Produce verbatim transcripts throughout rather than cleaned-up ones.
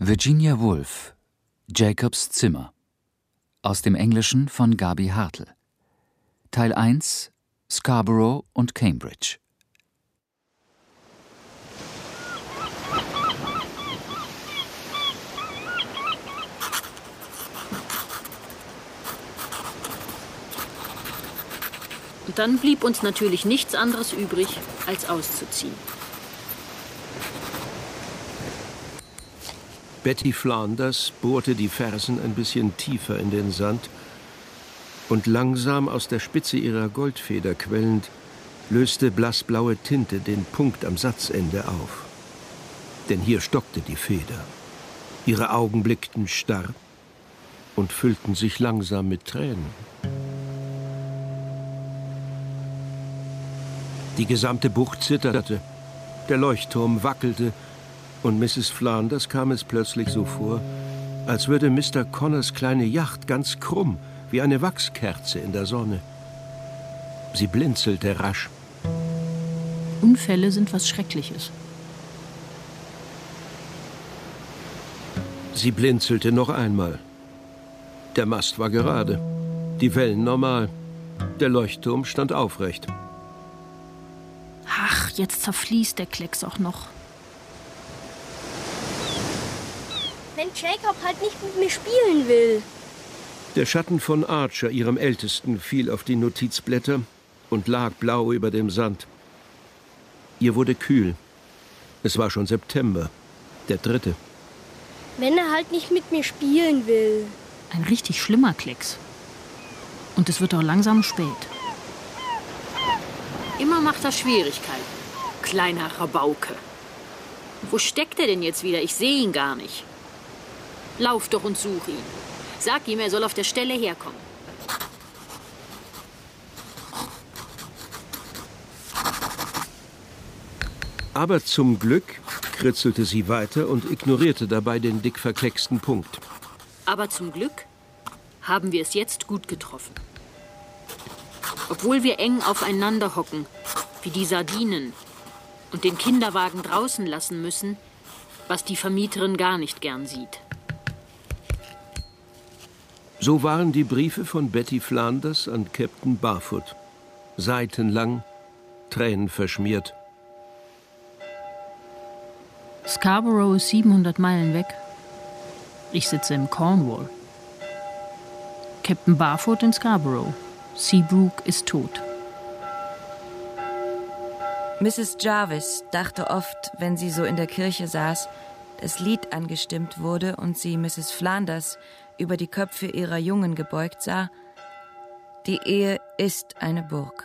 Virginia Woolf, Jacobs Zimmer. Aus dem Englischen von Gabi Hartl. Teil eins, Scarborough und Cambridge. Und dann blieb uns natürlich nichts anderes übrig, als auszuziehen. Betty Flanders bohrte die Fersen ein bisschen tiefer in den Sand und langsam aus der Spitze ihrer Goldfeder quellend löste blassblaue Tinte den Punkt am Satzende auf. Denn hier stockte die Feder. Ihre Augen blickten starr und füllten sich langsam mit Tränen. Die gesamte Bucht zitterte, der Leuchtturm wackelte, und Misses Flanders kam es plötzlich so vor, als würde Mister Connors kleine Yacht ganz krumm, wie eine Wachskerze in der Sonne. Sie blinzelte rasch. Unfälle sind was Schreckliches. Sie blinzelte noch einmal. Der Mast war gerade, die Wellen normal, der Leuchtturm stand aufrecht. Ach, jetzt zerfließt der Klecks auch noch. Wenn Jacob halt nicht mit mir spielen will. Der Schatten von Archer, ihrem Ältesten, fiel auf die Notizblätter und lag blau über dem Sand. Ihr wurde kühl. Es war schon September, der dritte. Wenn er halt nicht mit mir spielen will. Ein richtig schlimmer Klecks. Und es wird auch langsam spät. Immer macht er Schwierigkeiten. Kleiner Rabauke. Wo steckt er denn jetzt wieder? Ich sehe ihn gar nicht. Lauf doch und such ihn. Sag ihm, er soll auf der Stelle herkommen. Aber zum Glück kritzelte sie weiter und ignorierte dabei den dick verklecksten Punkt. Aber zum Glück haben wir es jetzt gut getroffen. Obwohl wir eng aufeinander hocken, wie die Sardinen, und den Kinderwagen draußen lassen müssen, was die Vermieterin gar nicht gern sieht. So waren die Briefe von Betty Flanders an Captain Barfoot. Seitenlang, tränenverschmiert. Scarborough ist siebenhundert Meilen weg. Ich sitze in Cornwall. Captain Barfoot in Scarborough. Seabrook ist tot. Misses Jarvis dachte oft, wenn sie so in der Kirche saß, das Lied angestimmt wurde und sie Misses Flanders über die Köpfe ihrer Jungen gebeugt sah: Die Ehe ist eine Burg.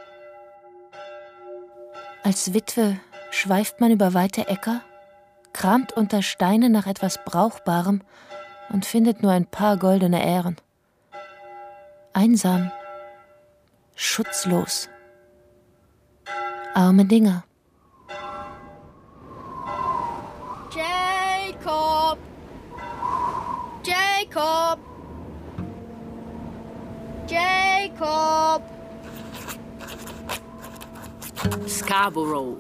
Als Witwe schweift man über weite Äcker, kramt unter Steinen nach etwas Brauchbarem und findet nur ein paar goldene Ähren. Einsam, schutzlos. Arme Dinger. Jacob! Jacob! Jacob! Scarborough.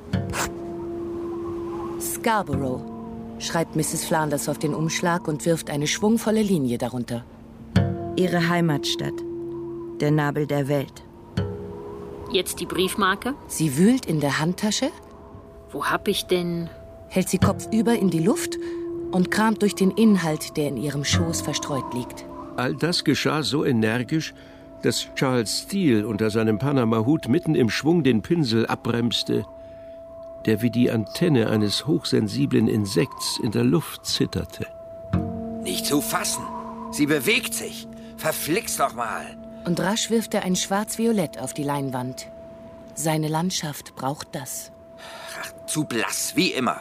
Scarborough, schreibt Misses Flanders auf den Umschlag und wirft eine schwungvolle Linie darunter. Ihre Heimatstadt, der Nabel der Welt. Jetzt die Briefmarke. Sie wühlt in der Handtasche, Wo hab ich denn... hält sie kopfüber in die Luft und kramt durch den Inhalt, der in ihrem Schoß verstreut liegt. All das geschah so energisch, dass Charles Steele unter seinem Panama-Hut mitten im Schwung den Pinsel abbremste, der wie die Antenne eines hochsensiblen Insekts in der Luft zitterte. Nicht zu fassen. Sie bewegt sich. Verflixt doch mal. Und rasch wirft er ein Schwarz-Violett auf die Leinwand. Seine Landschaft braucht das. Ach, zu blass, wie immer.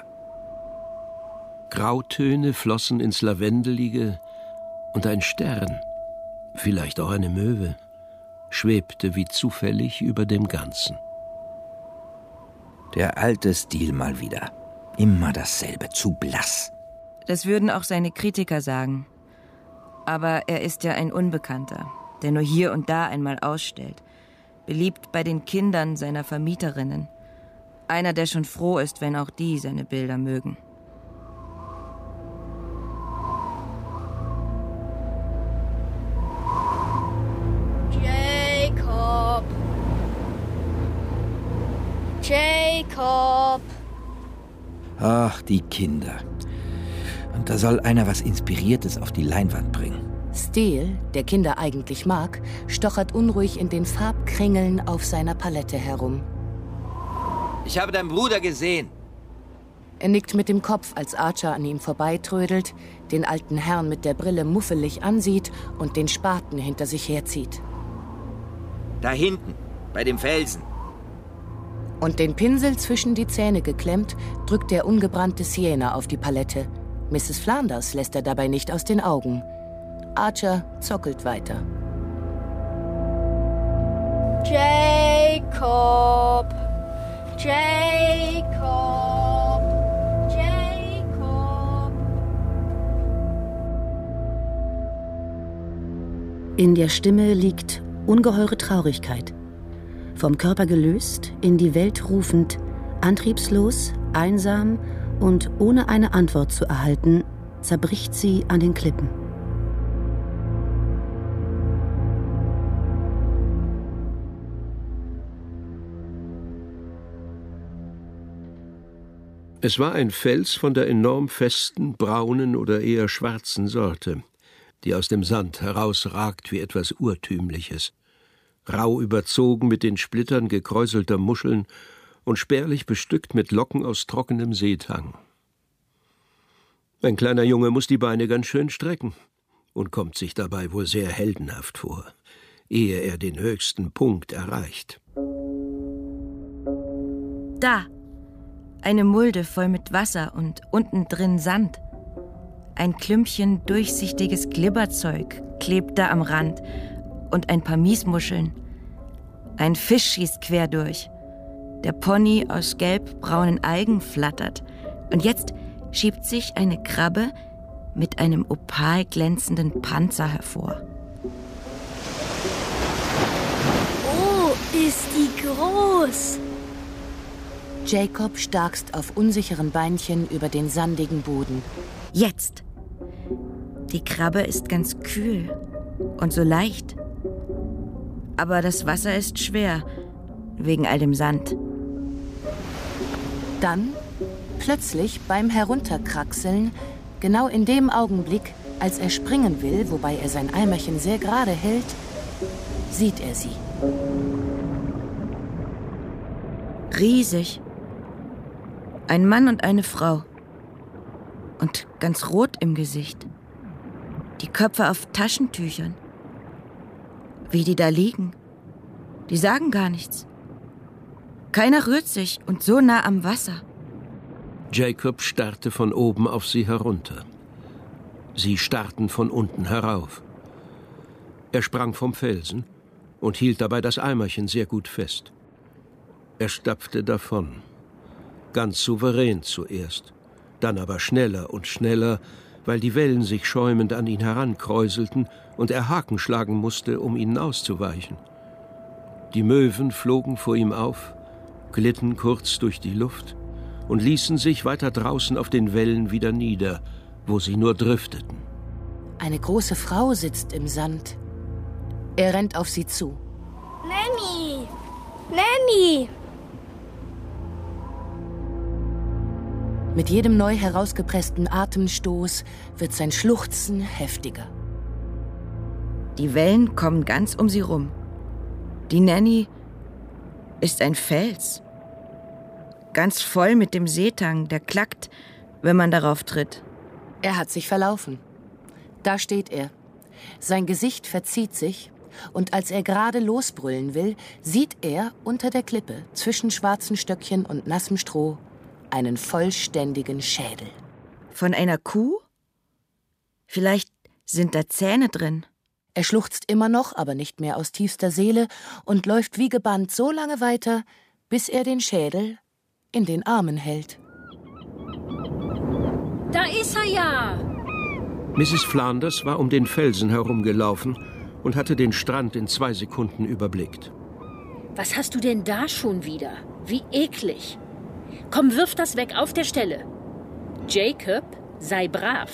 Grautöne flossen ins Lavendelige und ein Stern, vielleicht auch eine Möwe, schwebte wie zufällig über dem Ganzen. Der alte Stil mal wieder. Immer dasselbe, zu blass. Das würden auch seine Kritiker sagen. Aber er ist ja ein Unbekannter, der nur hier und da einmal ausstellt. Beliebt bei den Kindern seiner Vermieterinnen. Einer, der schon froh ist, wenn auch die seine Bilder mögen. Ach, die Kinder. Und da soll einer was Inspiriertes auf die Leinwand bringen. Steele, der Kinder eigentlich mag, stochert unruhig in den Farbkringeln auf seiner Palette herum. Ich habe deinen Bruder gesehen. Er nickt mit dem Kopf, als Archer an ihm vorbeitrödelt, den alten Herrn mit der Brille muffelig ansieht und den Spaten hinter sich herzieht. Da hinten, bei dem Felsen. Und den Pinsel zwischen die Zähne geklemmt, drückt der ungebrannte Sienna auf die Palette. Misses Flanders lässt er dabei nicht aus den Augen. Archer zockelt weiter. Jacob! Jacob! Jacob! In der Stimme liegt ungeheure Traurigkeit. Vom Körper gelöst, in die Welt rufend, antriebslos, einsam und ohne eine Antwort zu erhalten, zerbricht sie an den Klippen. Es war ein Fels von der enorm festen, braunen oder eher schwarzen Sorte, die aus dem Sand herausragt wie etwas Urtümliches, rau überzogen mit den Splittern gekräuselter Muscheln und spärlich bestückt mit Locken aus trockenem Seetang. Ein kleiner Junge muss die Beine ganz schön strecken und kommt sich dabei wohl sehr heldenhaft vor, ehe er den höchsten Punkt erreicht. Da! Eine Mulde voll mit Wasser und unten drin Sand. Ein Klümpchen durchsichtiges Glibberzeug klebt da am Rand und ein paar Miesmuscheln. Ein Fisch schießt quer durch. Der Pony aus gelb-braunen Algen flattert. Und jetzt schiebt sich eine Krabbe mit einem opalglänzenden Panzer hervor. Oh, ist die groß! Jacob starkst auf unsicheren Beinchen über den sandigen Boden. Jetzt! Die Krabbe ist ganz kühl und so leicht. Aber das Wasser ist schwer, wegen all dem Sand. Dann, plötzlich beim Herunterkraxeln, genau in dem Augenblick, als er springen will, wobei er sein Eimerchen sehr gerade hält, sieht er sie. Riesig. Ein Mann und eine Frau. Und ganz rot im Gesicht. Die Köpfe auf Taschentüchern. Wie die da liegen. Die sagen gar nichts. Keiner rührt sich und so nah am Wasser. Jacob starrte von oben auf sie herunter. Sie starrten von unten herauf. Er sprang vom Felsen und hielt dabei das Eimerchen sehr gut fest. Er stapfte davon. Ganz souverän zuerst, dann aber schneller und schneller, weil die Wellen sich schäumend an ihn herankräuselten und er Haken schlagen musste, um ihnen auszuweichen. Die Möwen flogen vor ihm auf, glitten kurz durch die Luft und ließen sich weiter draußen auf den Wellen wieder nieder, wo sie nur drifteten. Eine große Frau sitzt im Sand. Er rennt auf sie zu. Nanny! Nanny! Mit jedem neu herausgepressten Atemstoß wird sein Schluchzen heftiger. Die Wellen kommen ganz um sie rum. Die Nanny ist ein Fels. Ganz voll mit dem Seetang, der klackt, wenn man darauf tritt. Er hat sich verlaufen. Da steht er. Sein Gesicht verzieht sich und als er gerade losbrüllen will, sieht er unter der Klippe zwischen schwarzen Stöckchen und nassem Stroh einen vollständigen Schädel. Von einer Kuh? Vielleicht sind da Zähne drin. Er schluchzt immer noch, aber nicht mehr aus tiefster Seele und läuft wie gebannt so lange weiter, bis er den Schädel in den Armen hält. Da ist er ja! Misses Flanders war um den Felsen herumgelaufen und hatte den Strand in zwei Sekunden überblickt. Was hast du denn da schon wieder? Wie eklig! Komm, wirf das weg auf der Stelle. Jacob, sei brav.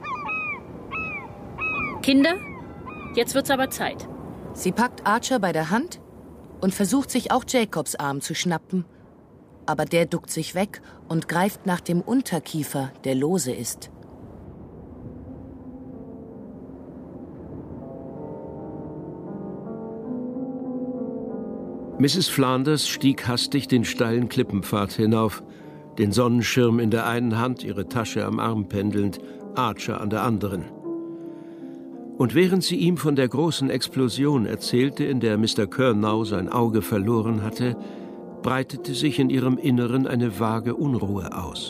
Kinder, jetzt wird's aber Zeit. Sie packt Archer bei der Hand und versucht sich auch Jacobs Arm zu schnappen. aber der duckt sich weg und greift nach dem Unterkiefer, der lose ist. Misses Flanders stieg hastig den steilen Klippenpfad hinauf, den Sonnenschirm in der einen Hand, ihre Tasche am Arm pendelnd, Archer an der anderen. Und während sie ihm von der großen Explosion erzählte, in der Mister Curnow sein Auge verloren hatte, breitete sich in ihrem Inneren eine vage Unruhe aus.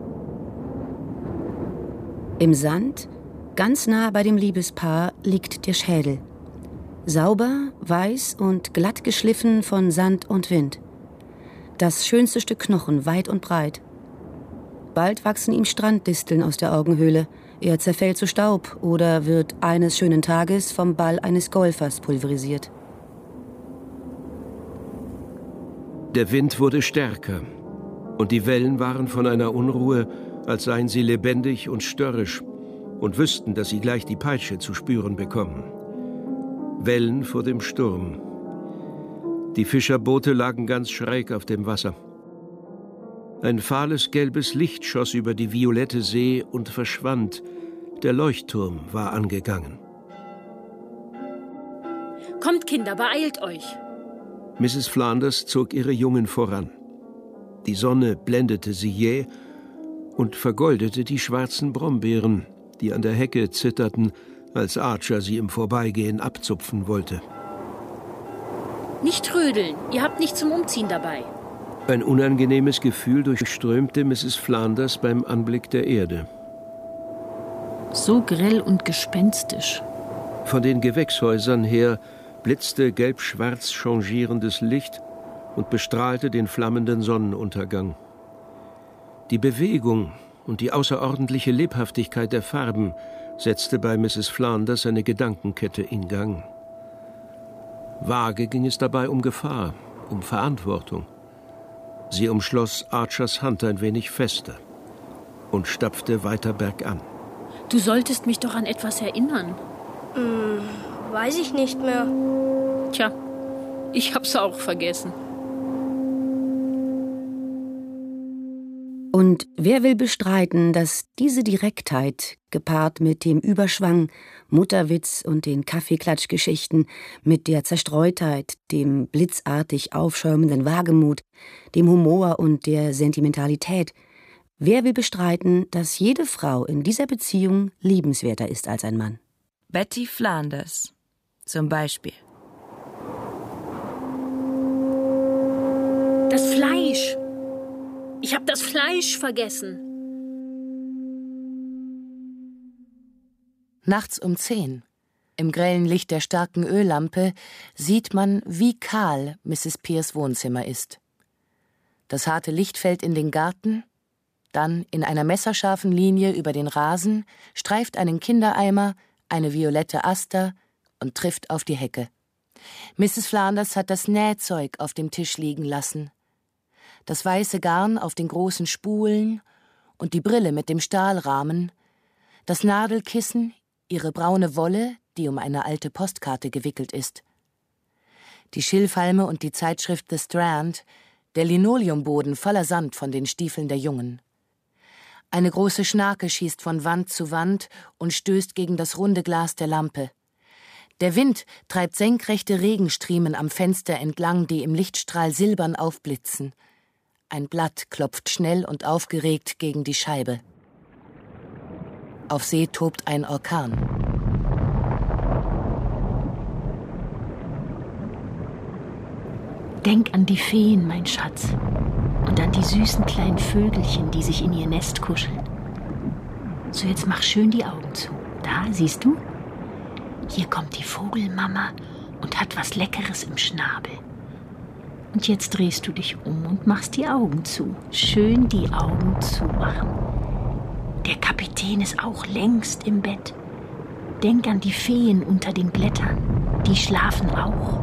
Im Sand, ganz nah bei dem Liebespaar, liegt der Schädel. Sauber, weiß und glatt geschliffen von Sand und Wind. Das schönste Stück Knochen, weit und breit. Bald wachsen ihm Stranddisteln aus der Augenhöhle. Er zerfällt zu Staub oder wird eines schönen Tages vom Ball eines Golfers pulverisiert. Der Wind wurde stärker und die Wellen waren von einer Unruhe, als seien sie lebendig und störrisch und wüssten, dass sie gleich die Peitsche zu spüren bekommen. Wellen vor dem Sturm. Die Fischerboote lagen ganz schräg auf dem Wasser. Ein fahles gelbes Licht schoss über die violette See und verschwand. Der Leuchtturm war angegangen. Kommt, Kinder, beeilt euch! Misses Flanders zog ihre Jungen voran. Die Sonne blendete sie jäh und vergoldete die schwarzen Brombeeren, die an der Hecke zitterten, als Archer sie im Vorbeigehen abzupfen wollte. Nicht trödeln, ihr habt nichts zum Umziehen dabei. Ein unangenehmes Gefühl durchströmte Misses Flanders beim Anblick der Erde. So grell und gespenstisch. Von den Gewächshäusern her blitzte gelb-schwarz changierendes Licht und bestrahlte den flammenden Sonnenuntergang. Die Bewegung und die außerordentliche Lebhaftigkeit der Farben setzte bei Misses Flanders eine Gedankenkette in Gang. Vage ging es dabei um Gefahr, um Verantwortung. Sie umschloss Archers Hand ein wenig fester und stapfte weiter bergan. Du solltest mich doch an etwas erinnern. Hm, weiß ich nicht mehr. Tja, ich hab's auch vergessen. Und wer will bestreiten, dass diese Direktheit, gepaart mit dem Überschwang, Mutterwitz und den Kaffeeklatschgeschichten, mit der Zerstreutheit, dem blitzartig aufschäumenden Wagemut, dem Humor und der Sentimentalität, wer will bestreiten, dass jede Frau in dieser Beziehung liebenswerter ist als ein Mann? Betty Flanders zum Beispiel. Das Fleisch! Ich hab das Fleisch vergessen. Nachts um zehn, im grellen Licht der starken Öllampe, sieht man, wie kahl Misses Peers Wohnzimmer ist. Das harte Licht fällt in den Garten, dann in einer messerscharfen Linie über den Rasen, streift einen Kindereimer, eine violette Aster und trifft auf die Hecke. Misses Flanders hat das Nähzeug auf dem Tisch liegen lassen. Das weiße Garn auf den großen Spulen und die Brille mit dem Stahlrahmen, das Nadelkissen, ihre braune Wolle, die um eine alte Postkarte gewickelt ist. Die Schilfhalme und die Zeitschrift The Strand, der Linoleumboden voller Sand von den Stiefeln der Jungen. Eine große Schnarke schießt von Wand zu Wand und stößt gegen das runde Glas der Lampe. Der Wind treibt senkrechte Regenstriemen am Fenster entlang, die im Lichtstrahl silbern aufblitzen. Ein Blatt klopft schnell und aufgeregt gegen die Scheibe. Auf See tobt ein Orkan. Denk an die Feen, mein Schatz. Und an die süßen kleinen Vögelchen, die sich in ihr Nest kuscheln. So, jetzt mach schön die Augen zu. Da, siehst du? Hier kommt die Vogelmama und hat was Leckeres im Schnabel. Und jetzt drehst du dich um und machst die Augen zu. Schön die Augen zumachen. Der Kapitän ist auch längst im Bett. Denk an die Feen unter den Blättern. Die schlafen auch.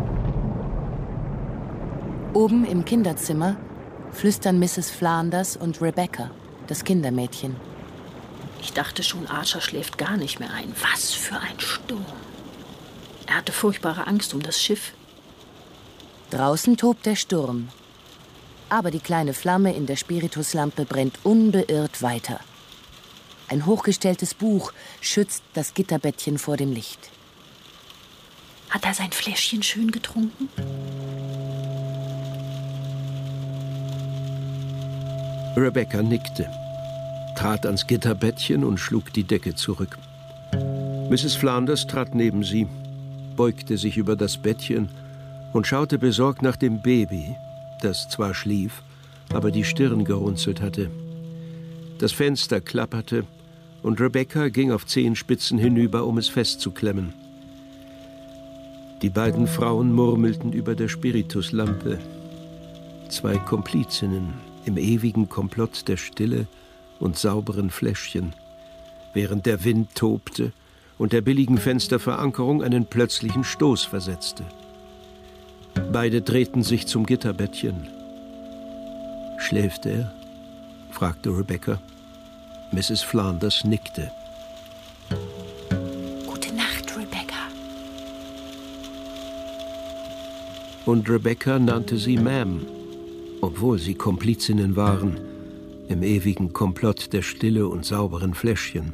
Oben im Kinderzimmer flüstern Misses Flanders und Rebecca, das Kindermädchen. Ich dachte schon, Archer schläft gar nicht mehr ein. Was für ein Sturm. Er hatte furchtbare Angst um das Schiff. Draußen tobt der Sturm. Aber die kleine Flamme in der Spirituslampe brennt unbeirrt weiter. Ein hochgestelltes Buch schützt das Gitterbettchen vor dem Licht. Hat er sein Fläschchen schön getrunken? Rebecca nickte, trat ans Gitterbettchen und schlug die Decke zurück. Misses Flanders trat neben sie, beugte sich über das Bettchen und schaute besorgt nach dem Baby, das zwar schlief, aber die Stirn gerunzelt hatte. Das Fenster klapperte und Rebecca ging auf Zehenspitzen hinüber, um es festzuklemmen. Die beiden Frauen murmelten über der Spirituslampe. Zwei Komplizinnen im ewigen Komplott der Stille und sauberen Fläschchen, während der Wind tobte und der billigen Fensterverankerung einen plötzlichen Stoß versetzte. Beide drehten sich zum Gitterbettchen. »Schläft er?« fragte Rebecca. Misses Flanders nickte. »Gute Nacht, Rebecca.« Und Rebecca nannte sie Ma'am, obwohl sie Komplizinnen waren, im ewigen Komplott der Stille und sauberen Fläschchen.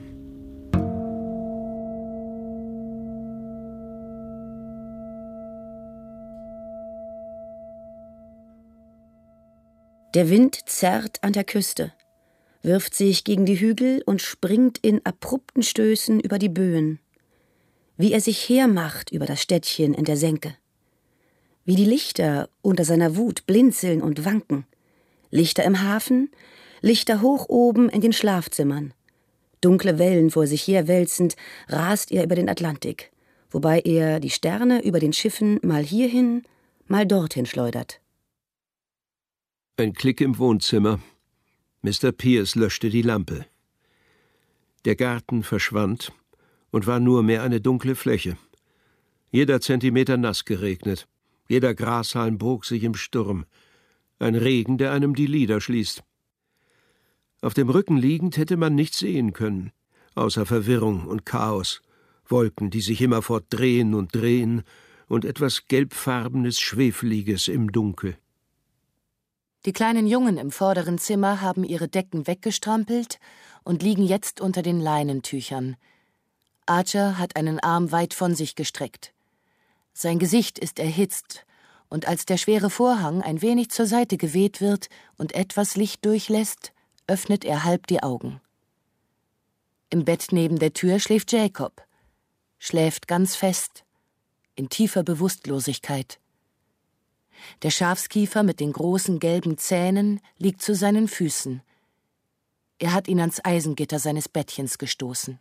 Der Wind zerrt an der Küste, wirft sich gegen die Hügel und springt in abrupten Stößen über die Böen. Wie er sich hermacht über das Städtchen in der Senke. Wie die Lichter unter seiner Wut blinzeln und wanken. Lichter im Hafen, Lichter hoch oben in den Schlafzimmern. Dunkle Wellen vor sich herwälzend rast er über den Atlantik, wobei er die Sterne über den Schiffen mal hierhin, mal dorthin schleudert. Ein Klick im Wohnzimmer. Mister Pierce löschte die Lampe. Der Garten verschwand und war nur mehr eine dunkle Fläche. Jeder Zentimeter nass geregnet. Jeder Grashalm bog sich im Sturm. Ein Regen, der einem die Lider schließt. Auf dem Rücken liegend hätte man nichts sehen können, außer Verwirrung und Chaos, Wolken, die sich immerfort drehen und drehen, und etwas gelbfarbenes, Schwefeliges im Dunkel. Die kleinen Jungen im vorderen Zimmer haben ihre Decken weggestrampelt und liegen jetzt unter den Leinentüchern. Archer hat einen Arm weit von sich gestreckt. Sein Gesicht ist erhitzt, und als der schwere Vorhang ein wenig zur Seite geweht wird und etwas Licht durchlässt, öffnet er halb die Augen. Im Bett neben der Tür schläft Jacob, schläft ganz fest, in tiefer Bewusstlosigkeit. Der Schafskiefer mit den großen gelben Zähnen liegt zu seinen Füßen. Er hat ihn ans Eisengitter seines Bettchens gestoßen.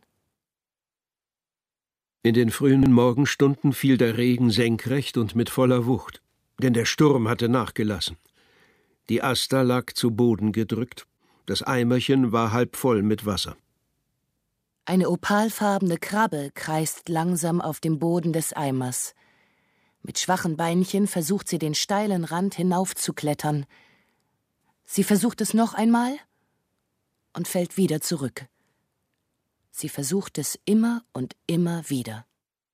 In den frühen Morgenstunden fiel der Regen senkrecht und mit voller Wucht, denn der Sturm hatte nachgelassen. Die Aster lag zu Boden gedrückt, das Eimerchen war halb voll mit Wasser. Eine opalfarbene Krabbe kreist langsam auf dem Boden des Eimers. Mit schwachen Beinchen versucht sie, den steilen Rand hinaufzuklettern. Sie versucht es noch einmal und fällt wieder zurück. Sie versucht es immer und immer wieder.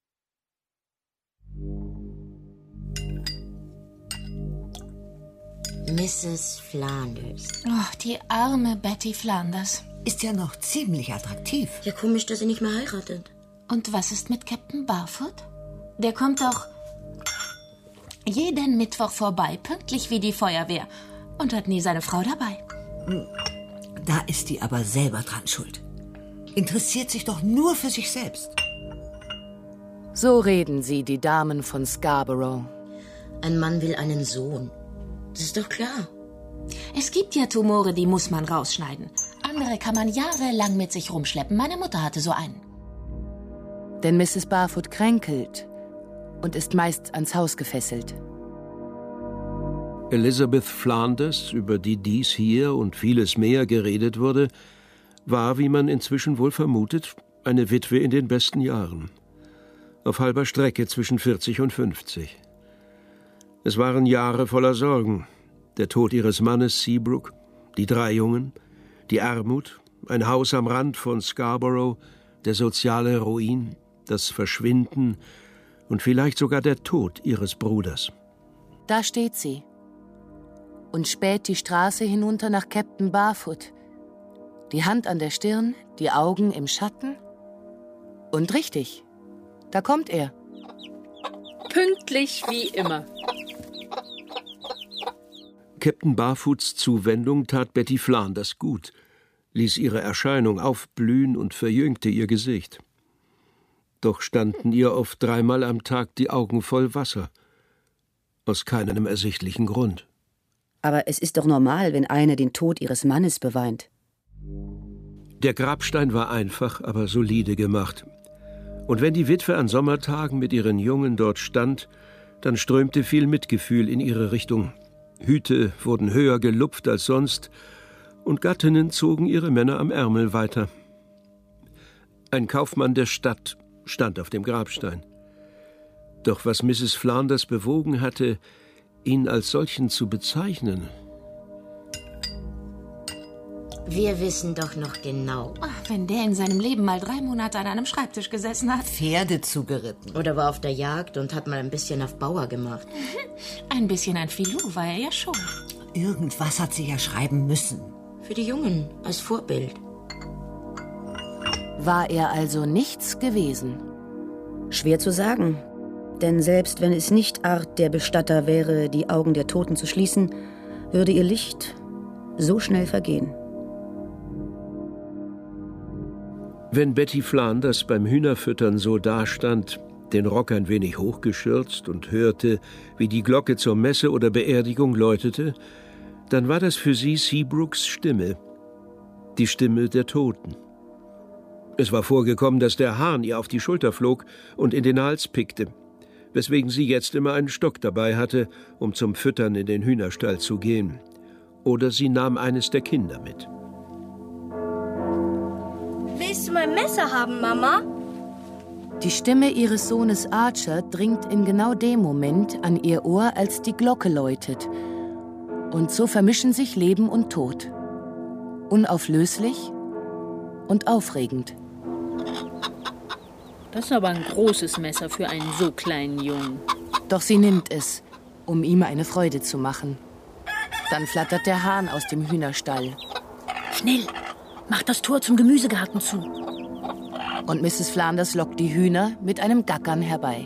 Misses Flanders. Oh, die arme Betty Flanders. Ist ja noch ziemlich attraktiv. Ja, komisch, dass sie nicht mehr heiratet. Und was ist mit Captain Barfoot? Der kommt doch jeden Mittwoch vorbei, pünktlich wie die Feuerwehr, und hat nie seine Frau dabei. Da ist die aber selber dran schuld. Interessiert sich doch nur für sich selbst. So reden sie, die Damen von Scarborough. Ein Mann will einen Sohn. Das ist doch klar. Es gibt ja Tumore, die muss man rausschneiden. Andere kann man jahrelang mit sich rumschleppen. Meine Mutter hatte so einen. Denn Misses Barfoot kränkelt und ist meist ans Haus gefesselt. Elizabeth Flanders, über die dies hier und vieles mehr geredet wurde, war, wie man inzwischen wohl vermutet, eine Witwe in den besten Jahren. Auf halber Strecke zwischen vierzig und fünfzig. Es waren Jahre voller Sorgen. Der Tod ihres Mannes Seabrook, die drei Jungen, die Armut, ein Haus am Rand von Scarborough, der soziale Ruin, das Verschwinden und vielleicht sogar der Tod ihres Bruders. Da steht sie. und späht die Straße hinunter nach Captain Barfoot. Die Hand an der Stirn, die Augen im Schatten. Und richtig, da kommt er. Pünktlich wie immer. Captain Barfoots Zuwendung tat Betty Flanders gut, ließ ihre Erscheinung aufblühen und verjüngte ihr Gesicht. Doch standen ihr oft dreimal am Tag die Augen voll Wasser. Aus keinem ersichtlichen Grund. Aber es ist doch normal, wenn eine den Tod ihres Mannes beweint. Der Grabstein war einfach, aber solide gemacht. Und wenn die Witwe an Sommertagen mit ihren Jungen dort stand, dann strömte viel Mitgefühl in ihre Richtung. Hüte wurden höher gelupft als sonst, und Gattinnen zogen ihre Männer am Ärmel weiter. Ein Kaufmann der Stadt stand auf dem Grabstein. Doch was Misses Flanders bewogen hatte, ihn als solchen zu bezeichnen. Wir wissen doch noch genau. Ach, wenn der in seinem Leben mal drei Monate an einem Schreibtisch gesessen hat. Pferde zugeritten. Oder war auf der Jagd und hat mal ein bisschen auf Bauer gemacht. Ein bisschen ein Filou war er ja schon. Irgendwas hat sie ja schreiben müssen. Für die Jungen, als Vorbild. War er also nichts gewesen? Schwer zu sagen. Denn selbst wenn es nicht Art der Bestatter wäre, die Augen der Toten zu schließen, würde ihr Licht so schnell vergehen. Wenn Betty Flanders beim Hühnerfüttern so dastand, den Rock ein wenig hochgeschürzt und hörte, wie die Glocke zur Messe oder Beerdigung läutete, dann war das für sie Seabrooks Stimme, die Stimme der Toten. Es war vorgekommen, dass der Hahn ihr auf die Schulter flog und in den Hals pickte, weswegen sie jetzt immer einen Stock dabei hatte, um zum Füttern in den Hühnerstall zu gehen. Oder sie nahm eines der Kinder mit. Willst du mein Messer haben, Mama? Die Stimme ihres Sohnes Archer dringt in genau dem Moment an ihr Ohr, als die Glocke läutet. Und so vermischen sich Leben und Tod. Unauflöslich und aufregend. Das ist aber ein großes Messer für einen so kleinen Jungen. Doch sie nimmt es, um ihm eine Freude zu machen. Dann flattert der Hahn aus dem Hühnerstall. Schnell, mach das Tor zum Gemüsegarten zu. Und Misses Flanders lockt die Hühner mit einem Gackern herbei.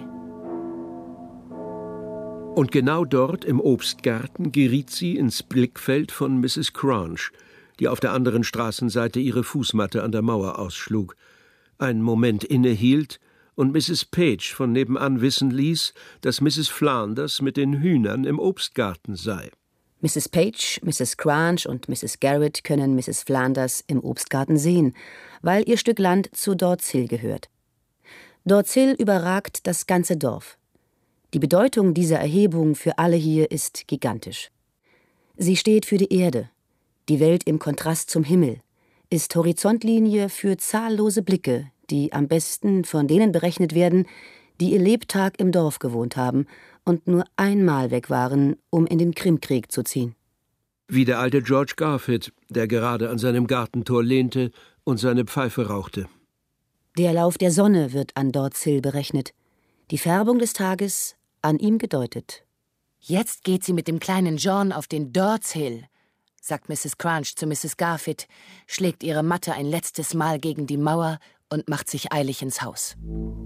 Und genau dort im Obstgarten geriet sie ins Blickfeld von Misses Cranch, die auf der anderen Straßenseite ihre Fußmatte an der Mauer ausschlug, einen Moment innehielt und Misses Page von nebenan wissen ließ, dass Misses Flanders mit den Hühnern im Obstgarten sei. Misses Page, Misses Cranch und Misses Garrett können Misses Flanders im Obstgarten sehen, weil ihr Stück Land zu Dord's Hill gehört. Dord's Hill überragt das ganze Dorf. Die Bedeutung dieser Erhebung für alle hier ist gigantisch. Sie steht für die Erde, die Welt im Kontrast zum Himmel, ist Horizontlinie für zahllose Blicke, die am besten von denen berechnet werden, die ihr Lebtag im Dorf gewohnt haben und nur einmal weg waren, um in den Krimkrieg zu ziehen. Wie der alte George Garfield, der gerade an seinem Gartentor lehnte und seine Pfeife rauchte. Der Lauf der Sonne wird an Dord's Hill berechnet, die Färbung des Tages an ihm gedeutet. Jetzt geht sie mit dem kleinen John auf den Dord's Hill, sagt Misses Cranch zu Misses Garfield, schlägt ihre Matte ein letztes Mal gegen die Mauer und macht sich eilig ins Haus.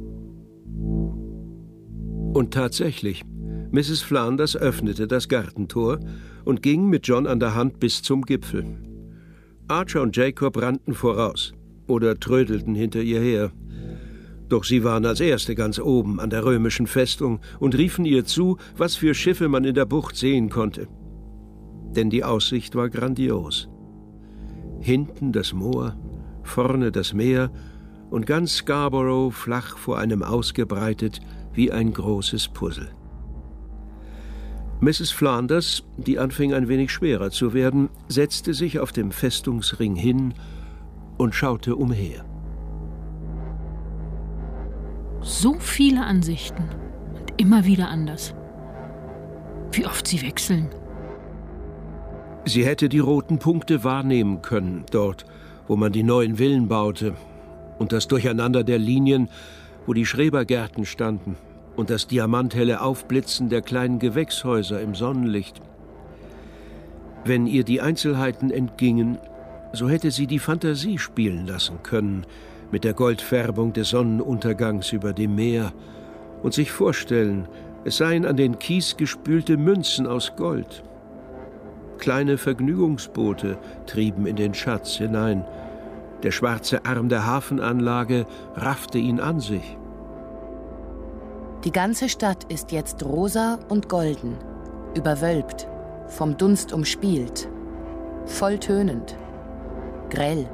Und tatsächlich, Misses Flanders öffnete das Gartentor und ging mit John an der Hand bis zum Gipfel. Archer und Jacob rannten voraus oder trödelten hinter ihr her. Doch sie waren als Erste ganz oben an der römischen Festung und riefen ihr zu, was für Schiffe man in der Bucht sehen konnte. Denn die Aussicht war grandios. Hinten das Moor, vorne das Meer und ganz Scarborough flach vor einem ausgebreitet wie ein großes Puzzle. Misses Flanders, die anfing ein wenig schwerer zu werden, setzte sich auf dem Festungsring hin und schaute umher. So viele Ansichten und immer wieder anders. Wie oft sie wechseln. Sie hätte die roten Punkte wahrnehmen können, dort, wo man die neuen Villen baute, und das Durcheinander der Linien, wo die Schrebergärten standen, und das diamanthelle Aufblitzen der kleinen Gewächshäuser im Sonnenlicht. Wenn ihr die Einzelheiten entgingen, so hätte sie die Fantasie spielen lassen können mit der Goldfärbung des Sonnenuntergangs über dem Meer und sich vorstellen, es seien an den Kies gespülte Münzen aus Gold. Kleine Vergnügungsboote trieben in den Schatz hinein. Der schwarze Arm der Hafenanlage raffte ihn an sich. Die ganze Stadt ist jetzt rosa und golden, überwölbt, vom Dunst umspielt, volltönend, grell.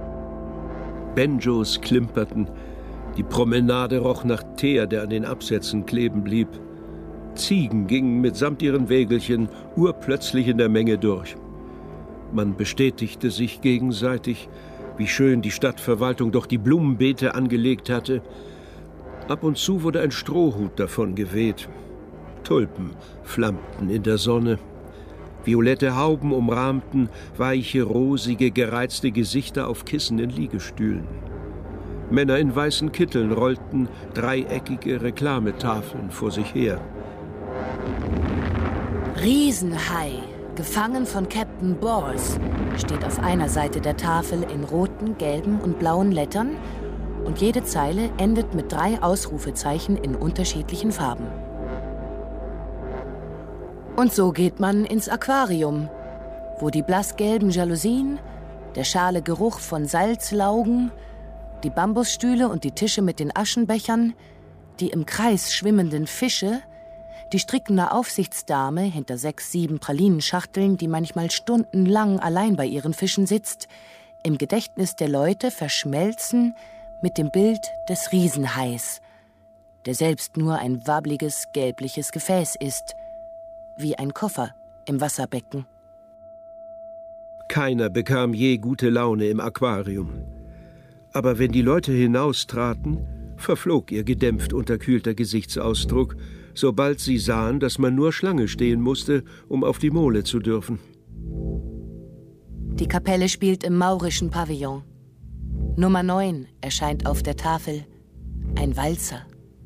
Banjos klimperten, die Promenade roch nach Teer, der an den Absätzen kleben blieb. Ziegen gingen mitsamt ihren Wägelchen urplötzlich in der Menge durch. Man bestätigte sich gegenseitig, wie schön die Stadtverwaltung doch die Blumenbeete angelegt hatte. Ab und zu wurde ein Strohhut davon geweht. Tulpen flammten in der Sonne. Violette Hauben umrahmten weiche, rosige, gereizte Gesichter auf Kissen in Liegestühlen. Männer in weißen Kitteln rollten dreieckige Reklametafeln vor sich her. Riesenhai, gefangen von Captain Balls, steht auf einer Seite der Tafel in roten, gelben und blauen Lettern und jede Zeile endet mit drei Ausrufezeichen in unterschiedlichen Farben. Und so geht man ins Aquarium, wo die blassgelben Jalousien, der schale Geruch von Salzlaugen, die Bambusstühle und die Tische mit den Aschenbechern, die im Kreis schwimmenden Fische, die strickende Aufsichtsdame hinter sechs, sieben Pralinenschachteln, die manchmal stundenlang allein bei ihren Fischen sitzt, im Gedächtnis der Leute verschmelzen mit dem Bild des Riesenhais, der selbst nur ein wabbliges, gelbliches Gefäß ist, wie ein Koffer im Wasserbecken. Keiner bekam je gute Laune im Aquarium. Aber wenn die Leute hinaustraten, verflog ihr gedämpft unterkühlter Gesichtsausdruck, sobald sie sahen, dass man nur Schlange stehen musste, um auf die Mole zu dürfen. Die Kapelle spielt im maurischen Pavillon. Nummer neun erscheint auf der Tafel, ein Walzer.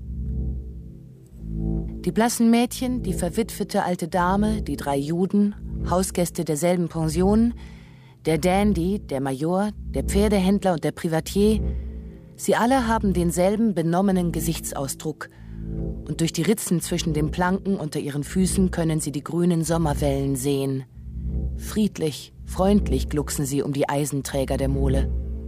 Die blassen Mädchen, die verwitwete alte Dame, die drei Juden, Hausgäste derselben Pension, der Dandy, der Major, der Pferdehändler und der Privatier, sie alle haben denselben benommenen Gesichtsausdruck. Und durch die Ritzen zwischen den Planken unter ihren Füßen können sie die grünen Sommerwellen sehen. Friedlich, freundlich glucksen sie um die Eisenträger der Mole.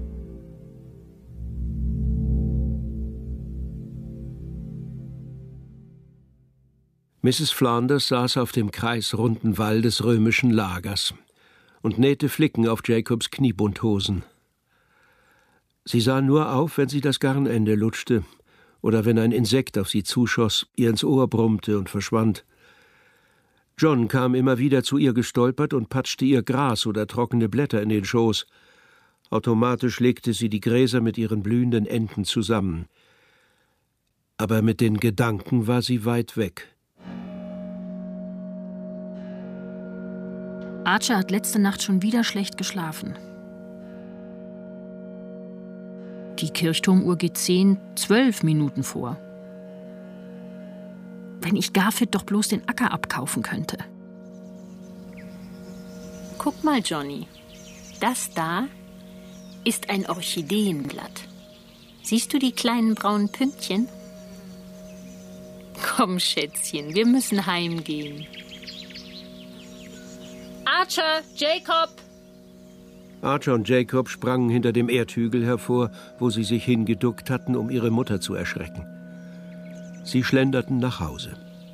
Misses Flanders saß auf dem kreisrunden Wall des römischen Lagers und nähte Flicken auf Jacobs Kniebundhosen. Sie sah nur auf, wenn sie das Garnende lutschte oder wenn ein Insekt auf sie zuschoss, ihr ins Ohr brummte und verschwand. John kam immer wieder zu ihr gestolpert und patschte ihr Gras oder trockene Blätter in den Schoß. Automatisch legte sie die Gräser mit ihren blühenden Enden zusammen. Aber mit den Gedanken war sie weit weg. Archer hat letzte Nacht schon wieder schlecht geschlafen. Die Kirchturmuhr geht zehn, zwölf Minuten vor. Wenn ich Garfield doch bloß den Acker abkaufen könnte. Guck mal, Johnny. Das da ist ein Orchideenglatt. Siehst du die kleinen braunen Pünktchen? Komm, Schätzchen, wir müssen heimgehen. Archer, Jacob! Archer und Jacob sprangen hinter dem Erdhügel hervor, wo sie sich hingeduckt hatten, um ihre Mutter zu erschrecken. Sie schlenderten nach Hause.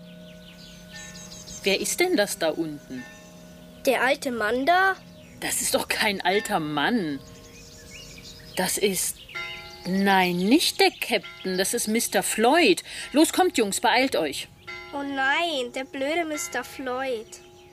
Wer ist denn das da unten? Der alte Mann da? Das ist doch kein alter Mann. Das ist... Nein, nicht der Captain, das ist Mister Floyd. Los, kommt, Jungs, beeilt euch. Oh nein, der blöde Mister Floyd.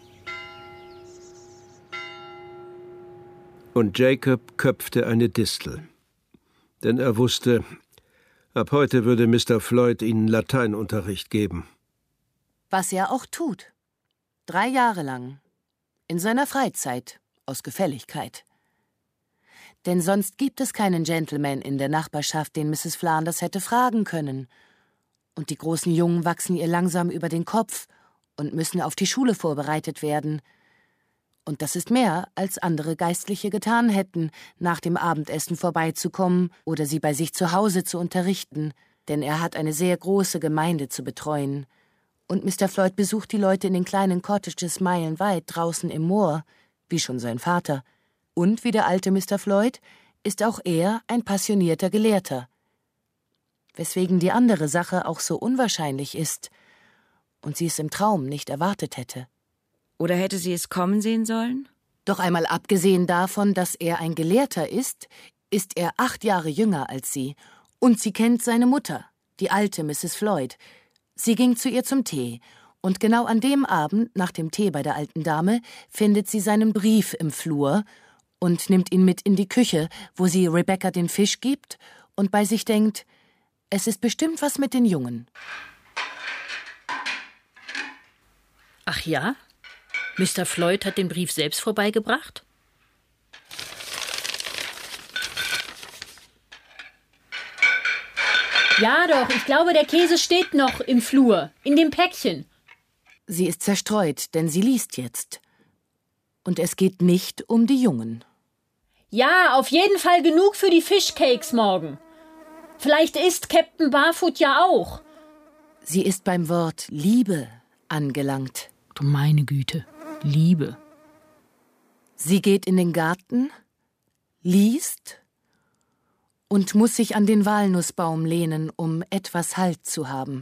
Und Jacob köpfte eine Distel. Denn er wusste, ab heute würde Mister Floyd ihnen Lateinunterricht geben. Was er auch tut. Drei Jahre lang. In seiner Freizeit, aus Gefälligkeit. Denn sonst gibt es keinen Gentleman in der Nachbarschaft, den Misses Flanders hätte fragen können. Und die großen Jungen wachsen ihr langsam über den Kopf und müssen auf die Schule vorbereitet werden. Und das ist mehr, als andere Geistliche getan hätten, nach dem Abendessen vorbeizukommen oder sie bei sich zu Hause zu unterrichten, denn er hat eine sehr große Gemeinde zu betreuen. Und Mister Floyd besucht die Leute in den kleinen Cottages meilenweit draußen im Moor, wie schon sein Vater. Und wie der alte Mister Floyd ist auch er ein passionierter Gelehrter. Weswegen die andere Sache auch so unwahrscheinlich ist und sie es im Traum nicht erwartet hätte. Oder hätte sie es kommen sehen sollen? Doch einmal abgesehen davon, dass er ein Gelehrter ist, ist er acht Jahre jünger als sie. Und sie kennt seine Mutter, die alte Misses Floyd. Sie ging zu ihr zum Tee. Und genau an dem Abend, nach dem Tee bei der alten Dame, findet sie seinen Brief im Flur und nimmt ihn mit in die Küche, wo sie Rebecca den Fisch gibt und bei sich denkt, es ist bestimmt was mit den Jungen. Ach ja? Mister Floyd hat den Brief selbst vorbeigebracht? Ja doch, ich glaube, der Käse steht noch im Flur, in dem Päckchen. Sie ist zerstreut, denn sie liest jetzt. Und es geht nicht um die Jungen. Ja, auf jeden Fall genug für die Fischcakes morgen. Vielleicht isst Captain Barfoot ja auch. Sie ist beim Wort Liebe angelangt. Du meine Güte, Liebe. Sie geht in den Garten, liest und muss sich an den Walnussbaum lehnen, um etwas Halt zu haben.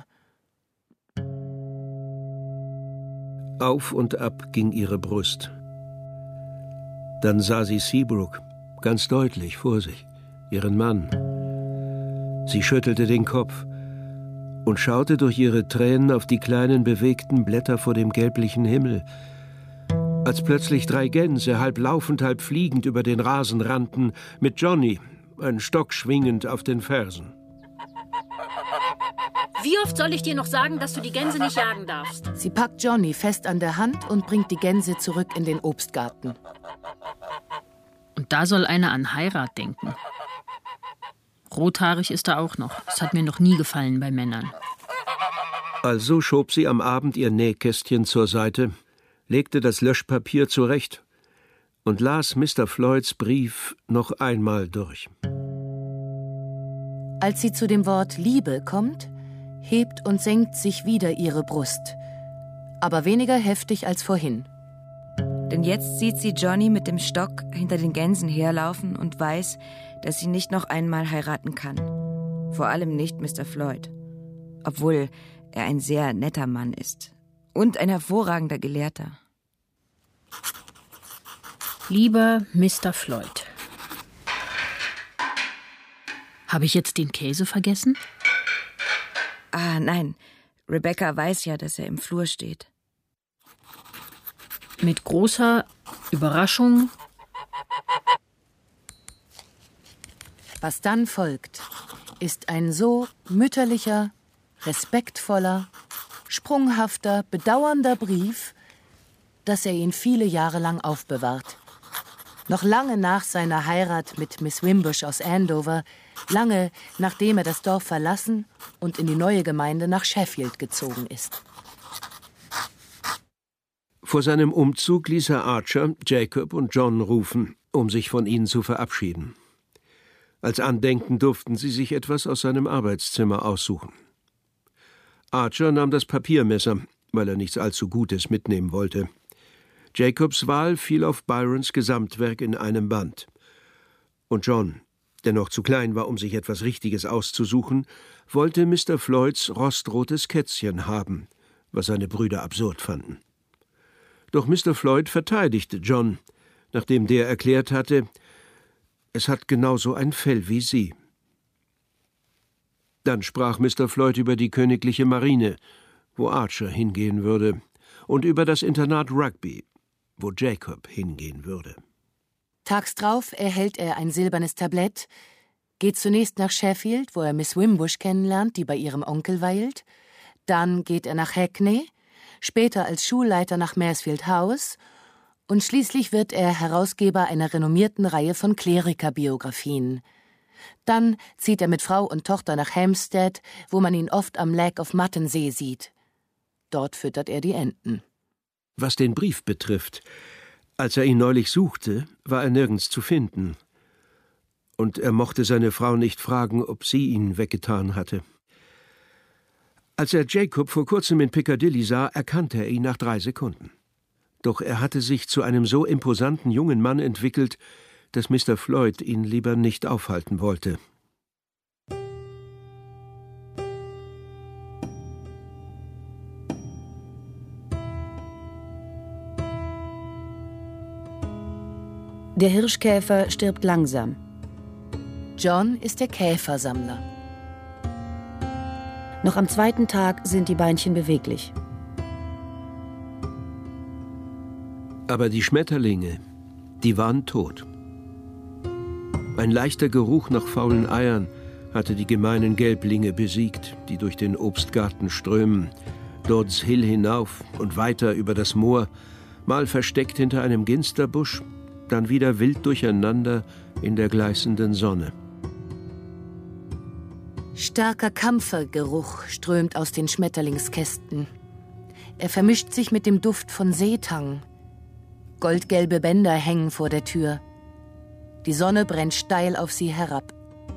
Auf und ab ging ihre Brust. Dann sah sie Seabrook, ganz deutlich vor sich, ihren Mann. Sie schüttelte den Kopf und schaute durch ihre Tränen auf die kleinen bewegten Blätter vor dem gelblichen Himmel, als plötzlich drei Gänse, halb laufend, halb fliegend, über den Rasen rannten, mit Johnny, einen Stock schwingend, auf den Fersen. Wie oft soll ich dir noch sagen, dass du die Gänse nicht jagen darfst? Sie packt Johnny fest an der Hand und bringt die Gänse zurück in den Obstgarten. Und da soll einer an Heirat denken. Rothaarig ist er auch noch. Das hat mir noch nie gefallen bei Männern. Also schob sie am Abend ihr Nähkästchen zur Seite, legte das Löschpapier zurecht und las Mister Floyds Brief noch einmal durch. Als sie zu dem Wort Liebe kommt, hebt und senkt sich wieder ihre Brust, aber weniger heftig als vorhin. Denn jetzt sieht sie Johnny mit dem Stock hinter den Gänsen herlaufen und weiß, dass sie nicht noch einmal heiraten kann. Vor allem nicht Mister Floyd. Obwohl er ein sehr netter Mann ist. Und ein hervorragender Gelehrter. Lieber Mister Floyd. Habe ich jetzt den Käse vergessen? Ah, nein. Rebecca weiß ja, dass er im Flur steht. Mit großer Überraschung. Was dann folgt, ist ein so mütterlicher, respektvoller, sprunghafter, bedauernder Brief, dass er ihn viele Jahre lang aufbewahrt. Noch lange nach seiner Heirat mit Miss Wimbush aus Andover, lange nachdem er das Dorf verlassen und in die neue Gemeinde nach Sheffield gezogen ist. Vor seinem Umzug ließ er Archer, Jacob und John rufen, um sich von ihnen zu verabschieden. Als Andenken durften sie sich etwas aus seinem Arbeitszimmer aussuchen. Archer nahm das Papiermesser, weil er nichts allzu Gutes mitnehmen wollte. Jacobs Wahl fiel auf Byrons Gesamtwerk in einem Band. Und John, der noch zu klein war, um sich etwas Richtiges auszusuchen, wollte Mister Floyds rostrotes Kätzchen haben, was seine Brüder absurd fanden. Doch Mister Floyd verteidigte John, nachdem der erklärt hatte, es hat genauso ein Fell wie sie. Dann sprach Mister Floyd über die königliche Marine, wo Archer hingehen würde, und über das Internat Rugby, wo Jacob hingehen würde. Tags drauf erhält er ein silbernes Tablett, geht zunächst nach Sheffield, wo er Miss Wimbush kennenlernt, die bei ihrem Onkel weilt. Dann geht er nach Hackney, später als Schulleiter nach Maresfield House und schließlich wird er Herausgeber einer renommierten Reihe von Klerikerbiografien. Dann zieht er mit Frau und Tochter nach Hampstead, wo man ihn oft am Lake of Muttonsee sieht. Dort füttert er die Enten. Was den Brief betrifft, Als er ihn neulich suchte, war er nirgends zu finden. Und er mochte seine Frau nicht fragen, ob sie ihn weggetan hatte. Als er Jacob vor kurzem in Piccadilly sah, erkannte er ihn nach drei Sekunden. Doch er hatte sich zu einem so imposanten jungen Mann entwickelt, dass Mister Floyd ihn lieber nicht aufhalten wollte. Der Hirschkäfer stirbt langsam. John ist der Käfersammler. Noch am zweiten Tag sind die Beinchen beweglich. Aber die Schmetterlinge, die waren tot. Ein leichter Geruch nach faulen Eiern hatte die gemeinen Gelblinge besiegt, die durch den Obstgarten strömen, Lords Hill hinauf und weiter über das Moor, mal versteckt hinter einem Ginsterbusch, dann wieder wild durcheinander in der gleißenden Sonne. Starker Kampfergeruch strömt aus den Schmetterlingskästen. Er vermischt sich mit dem Duft von Seetang. Goldgelbe Bänder hängen vor der Tür. Die Sonne brennt steil auf sie herab.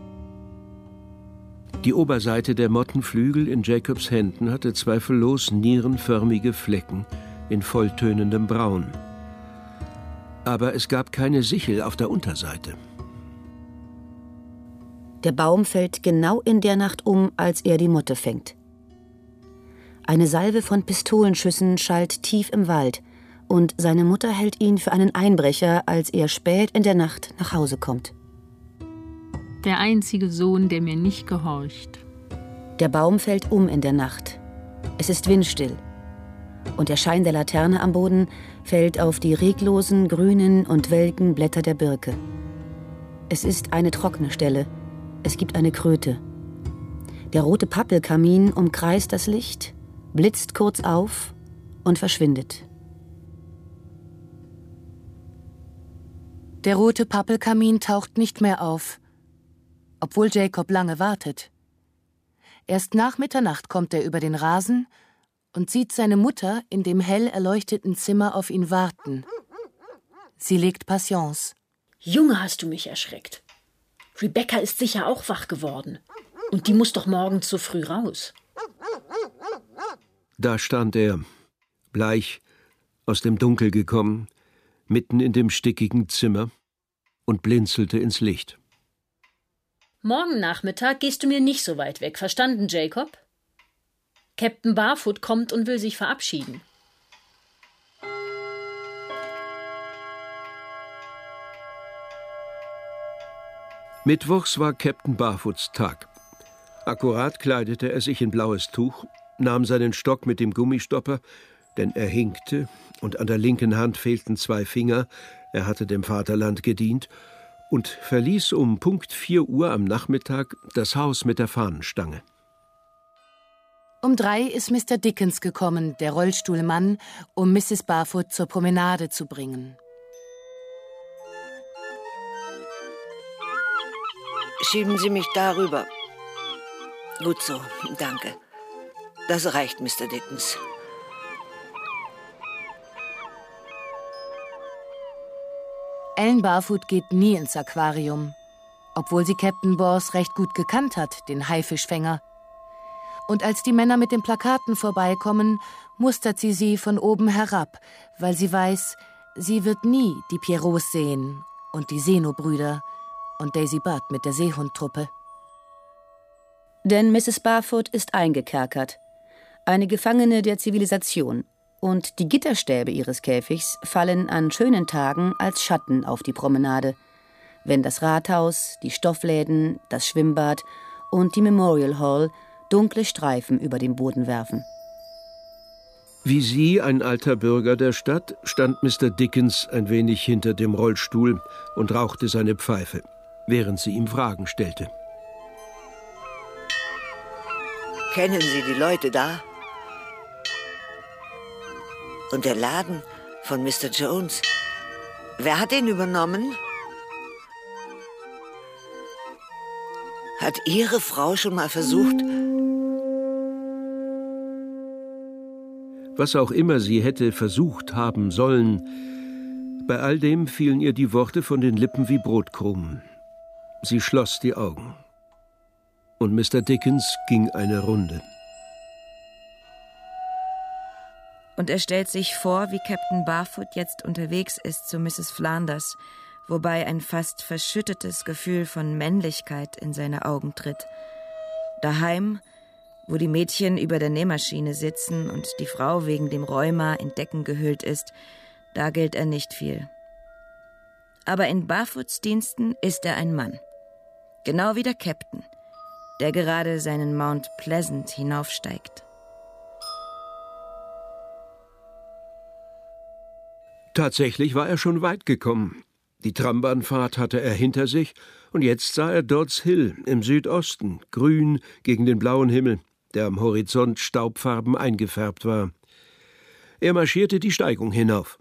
Die Oberseite der Mottenflügel in Jacobs Händen hatte zweifellos nierenförmige Flecken in volltönendem Braun. Aber es gab keine Sichel auf der Unterseite. Der Baum fällt genau in der Nacht um, als er die Motte fängt. Eine Salve von Pistolenschüssen schallt tief im Wald, und seine Mutter hält ihn für einen Einbrecher, als er spät in der Nacht nach Hause kommt. Der einzige Sohn, der mir nicht gehorcht. Der Baum fällt um in der Nacht. Es ist windstill. Und der Schein der Laterne am Boden fällt auf die reglosen, grünen und welken Blätter der Birke. Es ist eine trockene Stelle. Es gibt eine Kröte. Der rote Pappelkamin umkreist das Licht, blitzt kurz auf und verschwindet. Der rote Pappelkamin taucht nicht mehr auf, obwohl Jacob lange wartet. Erst nach Mitternacht kommt er über den Rasen und sieht seine Mutter in dem hell erleuchteten Zimmer auf ihn warten. Sie legt Patience. Junge, hast du mich erschreckt. Rebecca ist sicher auch wach geworden. Und die muss doch morgen zu früh raus. Da stand er, bleich, aus dem Dunkel gekommen, mitten in dem stickigen Zimmer und blinzelte ins Licht. Morgen Nachmittag gehst du mir nicht so weit weg, verstanden, Jacob? Captain Barfoot kommt und will sich verabschieden. Mittwochs war Captain Barfoots Tag. Akkurat kleidete er sich in blaues Tuch, nahm seinen Stock mit dem Gummistopper, denn er hinkte und an der linken Hand fehlten zwei Finger, er hatte dem Vaterland gedient, und verließ um Punkt vier Uhr am Nachmittag das Haus mit der Fahnenstange. Um drei ist Mister Dickens gekommen, der Rollstuhlmann, um Misses Barfoot zur Promenade zu bringen. Schieben Sie mich darüber. Gut so, danke. Das reicht, Mister Dickens. Ellen Barfoot geht nie ins Aquarium, obwohl sie Captain Bors recht gut gekannt hat, den Haifischfänger. Und als die Männer mit den Plakaten vorbeikommen, mustert sie sie von oben herab, weil sie weiß, sie wird nie die Pierrots sehen und die Seno-Brüder und Daisy Budd mit der Seehundtruppe. Denn Misses Barfoot ist eingekerkert, eine Gefangene der Zivilisation, und die Gitterstäbe ihres Käfigs fallen an schönen Tagen als Schatten auf die Promenade, wenn das Rathaus, die Stoffläden, das Schwimmbad und die Memorial Hall dunkle Streifen über den Boden werfen. Wie sie, ein alter Bürger der Stadt, stand Mister Dickens ein wenig hinter dem Rollstuhl und rauchte seine Pfeife, während sie ihm Fragen stellte. Kennen Sie die Leute da? Und der Laden von Mister Jones? Wer hat den übernommen? Hat Ihre Frau schon mal versucht... Was auch immer sie hätte versucht haben sollen, Bei all dem fielen ihr die Worte von den Lippen wie Brotkrumen. Sie schloss die Augen. Und Mister Dickens ging eine Runde. Und er stellt sich vor, wie Captain Barfoot jetzt unterwegs ist zu Misses Flanders, wobei ein fast verschüttetes Gefühl von Männlichkeit in seine Augen tritt. Daheim, wo die Mädchen über der Nähmaschine sitzen und die Frau wegen dem Rheuma in Decken gehüllt ist, da gilt er nicht viel. Aber in Barfoots Diensten ist er ein Mann. Genau wie der Captain, der gerade seinen Mount Pleasant hinaufsteigt. Tatsächlich war er schon weit gekommen. Die Trambahnfahrt hatte er hinter sich, und jetzt sah er Dodds Hill im Südosten, grün gegen den blauen Himmel, der am Horizont staubfarben eingefärbt war. Er marschierte die Steigung hinauf.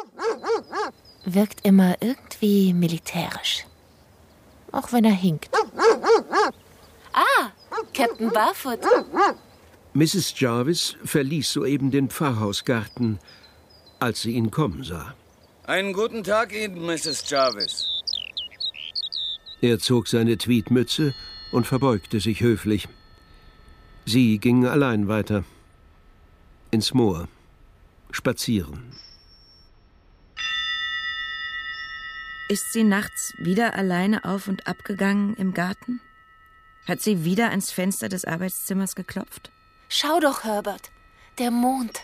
Wirkt immer irgendwie militärisch. Auch wenn er hinkt. Ah, Captain Barfoot. Misses Jarvis verließ soeben den Pfarrhausgarten, als sie ihn kommen sah. Einen guten Tag Ihnen, Misses Jarvis. Er zog seine Tweedmütze und verbeugte sich höflich. Sie gingen allein weiter. Ins Moor. Spazieren. Ist sie nachts wieder alleine auf und ab gegangen im Garten? Hat sie wieder ans Fenster des Arbeitszimmers geklopft? Schau doch, Herbert, der Mond.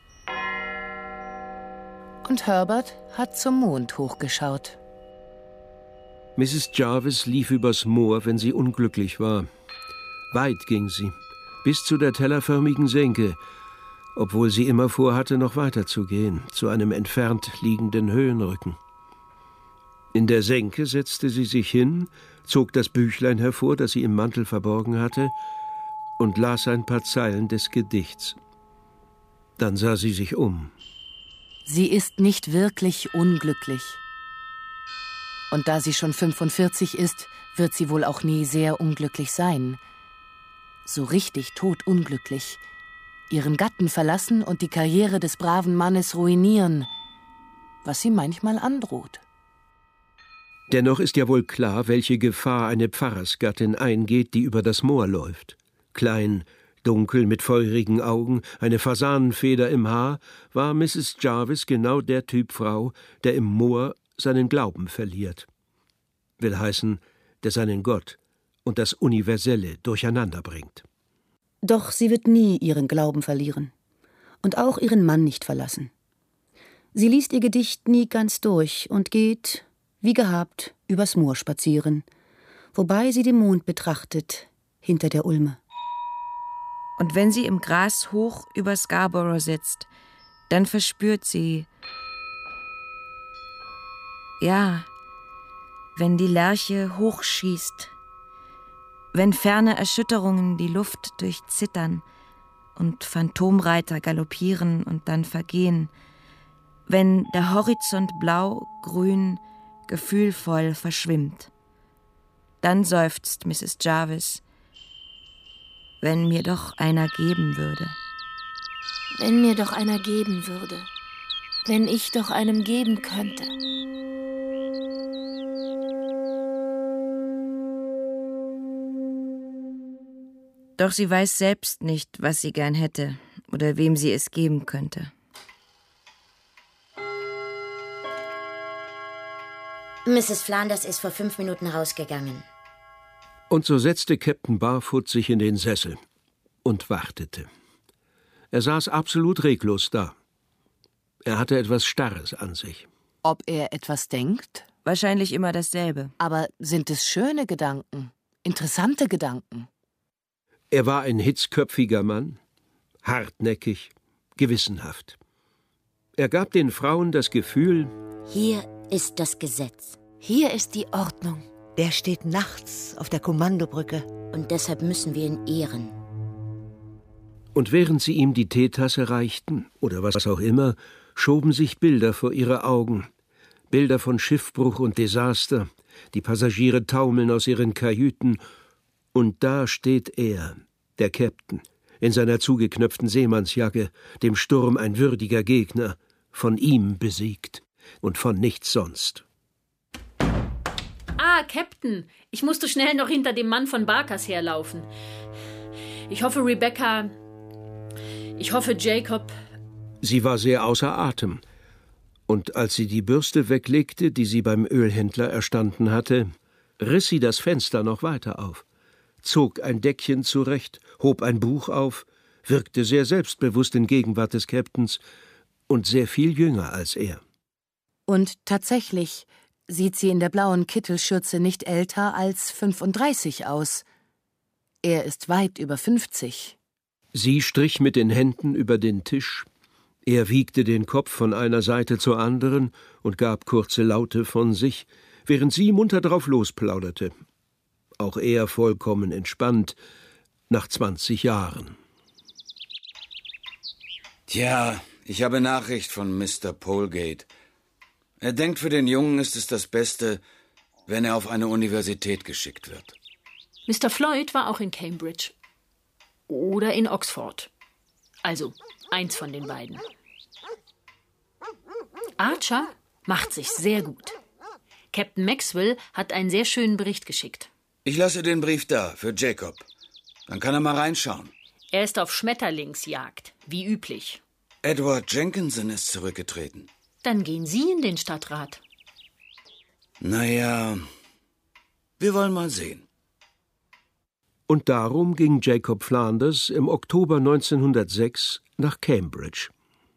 Und Herbert hat zum Mond hochgeschaut. Misses Jarvis lief übers Moor, wenn sie unglücklich war. Weit ging sie, bis zu der tellerförmigen Senke, obwohl sie immer vorhatte, noch weiter zu gehen, zu einem entfernt liegenden Höhenrücken. In der Senke setzte sie sich hin, zog das Büchlein hervor, das sie im Mantel verborgen hatte, und las ein paar Zeilen des Gedichts. Dann sah sie sich um. Sie ist nicht wirklich unglücklich. Und da sie schon fünfundvierzig ist, wird sie wohl auch nie sehr unglücklich sein. So richtig todunglücklich. Ihren Gatten verlassen und die Karriere des braven Mannes ruinieren, was sie manchmal androht. Dennoch ist ja wohl klar, welche Gefahr eine Pfarrersgattin eingeht, die über das Moor läuft. Klein, dunkel, mit feurigen Augen, eine Fasanenfeder im Haar, war Misses Jarvis genau der Typ Frau, der im Moor seinen Glauben verliert. Will heißen, der seinen Gott und das Universelle durcheinander bringt. Doch sie wird nie ihren Glauben verlieren und auch ihren Mann nicht verlassen. Sie liest ihr Gedicht nie ganz durch und geht, wie gehabt, übers Moor spazieren, wobei sie den Mond betrachtet, hinter der Ulme. Und wenn sie im Gras hoch über Scarborough sitzt, dann verspürt sie, ja, wenn die Lerche hochschießt, wenn ferne Erschütterungen die Luft durchzittern und Phantomreiter galoppieren und dann vergehen, wenn der Horizont blau, grün, gefühlvoll verschwimmt, dann seufzt Misses Jarvis, wenn mir doch einer geben würde. Wenn mir doch einer geben würde. Wenn ich doch einem geben könnte. Doch sie weiß selbst nicht, was sie gern hätte oder wem sie es geben könnte. Misses Flanders ist vor fünf Minuten rausgegangen. Und so setzte Captain Barfoot sich in den Sessel und wartete. Er saß absolut reglos da. Er hatte etwas Starres an sich. Ob er etwas denkt? Wahrscheinlich immer dasselbe. Aber sind es schöne Gedanken? Interessante Gedanken? Er war ein hitzköpfiger Mann, hartnäckig, gewissenhaft. Er gab den Frauen das Gefühl: Hier ist das Gesetz. Hier ist die Ordnung. Der steht nachts auf der Kommandobrücke. Und deshalb müssen wir ihn ehren. Und während sie ihm die Teetasse reichten, oder was auch immer, schoben sich Bilder vor ihre Augen. Bilder von Schiffbruch und Desaster. Die Passagiere taumeln aus ihren Kajüten. Und da steht er, der Captain, in seiner zugeknöpften Seemannsjacke, dem Sturm ein würdiger Gegner, von ihm besiegt. und von nichts sonst. Ah, Captain, ich musste schnell noch hinter dem Mann von Barkers herlaufen. Ich hoffe, Rebecca... Ich hoffe, Jacob... Sie war sehr außer Atem. Und als sie die Bürste weglegte, die sie beim Ölhändler erstanden hatte, riss sie das Fenster noch weiter auf, zog ein Deckchen zurecht, hob ein Buch auf, wirkte sehr selbstbewusst in Gegenwart des Captains und sehr viel jünger als er. Und tatsächlich sieht sie in der blauen Kittelschürze nicht älter als fünfunddreißig aus. Er ist weit über fünfzig. Sie strich mit den Händen über den Tisch. Er wiegte den Kopf von einer Seite zur anderen und gab kurze Laute von sich, während sie munter drauf losplauderte. Auch er vollkommen entspannt, nach zwanzig Jahren. Tja, ich habe Nachricht von Mister Polegate. Er denkt, für den Jungen ist es das Beste, wenn er auf eine Universität geschickt wird. Mister Floyd war auch in Cambridge. Oder in Oxford. Also, eins von den beiden. Archer macht sich sehr gut. Captain Maxwell hat einen sehr schönen Bericht geschickt. Ich lasse den Brief da, für Jacob. Dann kann er mal reinschauen. Er ist auf Schmetterlingsjagd, wie üblich. Edward Jenkinson ist zurückgetreten. Dann gehen Sie in den Stadtrat. Naja, wir wollen mal sehen. Und darum ging Jacob Flanders im Oktober neunzehnhundertsechs nach Cambridge.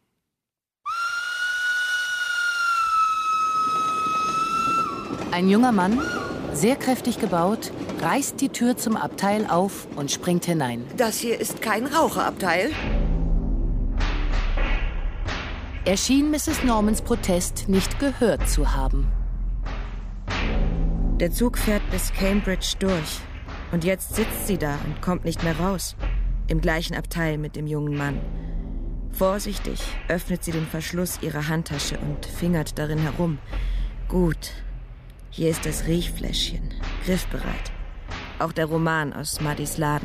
Ein junger Mann, sehr kräftig gebaut, reißt die Tür zum Abteil auf und springt hinein. Das hier ist kein Raucherabteil. Er schien Misses Normans Protest nicht gehört zu haben. Der Zug fährt bis Cambridge durch. Und jetzt sitzt sie da und kommt nicht mehr raus. Im gleichen Abteil mit dem jungen Mann. Vorsichtig öffnet sie den Verschluss ihrer Handtasche und fingert darin herum. Gut, hier ist das Riechfläschchen, griffbereit. Auch der Roman aus Muddys Laden.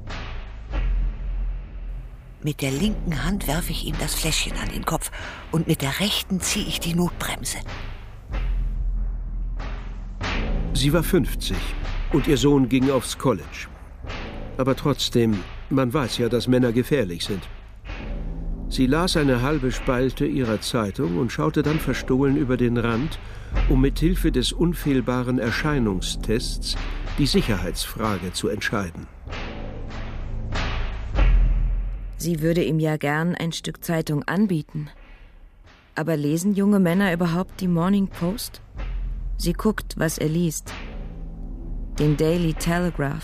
Mit der linken Hand werfe ich ihm das Fläschchen an den Kopf und mit der rechten ziehe ich die Notbremse. Sie war fünfzig und ihr Sohn ging aufs College. Aber trotzdem, man weiß ja, dass Männer gefährlich sind. Sie las eine halbe Spalte ihrer Zeitung und schaute dann verstohlen über den Rand, um mit Hilfe des unfehlbaren Erscheinungstests die Sicherheitsfrage zu entscheiden. Sie würde ihm ja gern ein Stück Zeitung anbieten. Aber lesen junge Männer überhaupt die Morning Post? Sie guckt, was er liest. Den Daily Telegraph.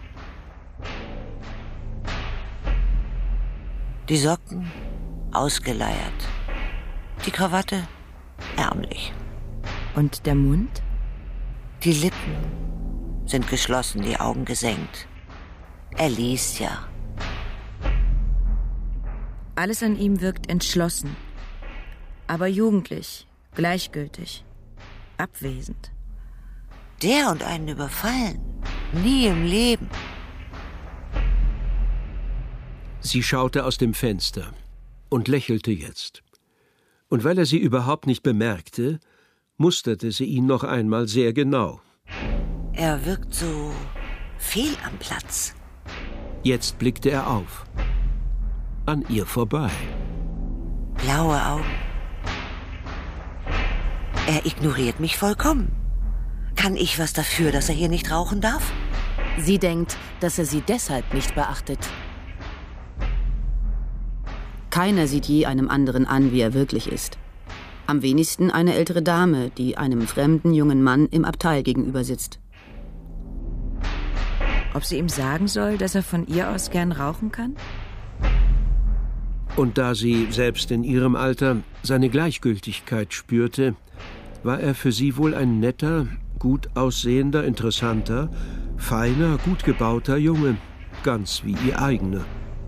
Die Socken ausgeleiert. Die Krawatte ärmlich. Und der Mund? Die Lippen sind geschlossen, die Augen gesenkt. Er liest ja. Alles an ihm wirkt entschlossen. Aber jugendlich, gleichgültig, abwesend. Der und einen überfallen? Nie im Leben. Sie schaute aus dem Fenster und lächelte jetzt. Und weil er sie überhaupt nicht bemerkte, musterte sie ihn noch einmal sehr genau. Er wirkt so fehl am Platz. Jetzt blickte er auf. An ihr vorbei. Blaue Augen. Er ignoriert mich vollkommen. Kann ich was dafür, dass er hier nicht rauchen darf? Sie denkt, dass er sie deshalb nicht beachtet. Keiner sieht je einem anderen an, wie er wirklich ist. Am wenigsten eine ältere Dame, die einem fremden jungen Mann im Abteil gegenüber sitzt. Ob sie ihm sagen soll, dass er von ihr aus gern rauchen kann? Und da sie, selbst in ihrem Alter, seine Gleichgültigkeit spürte, war er für sie wohl ein netter, gut aussehender, interessanter, feiner, gut gebauter Junge, ganz wie ihr eigener.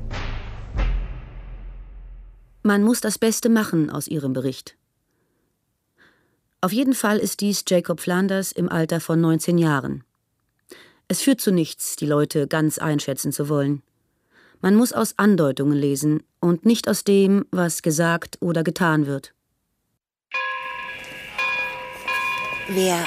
Man muss das Beste machen aus ihrem Bericht. Auf jeden Fall ist dies Jacob Flanders im Alter von neunzehn Jahren. Es führt zu nichts, die Leute ganz einschätzen zu wollen. Man muss aus Andeutungen lesen und nicht aus dem, was gesagt oder getan wird. Wer?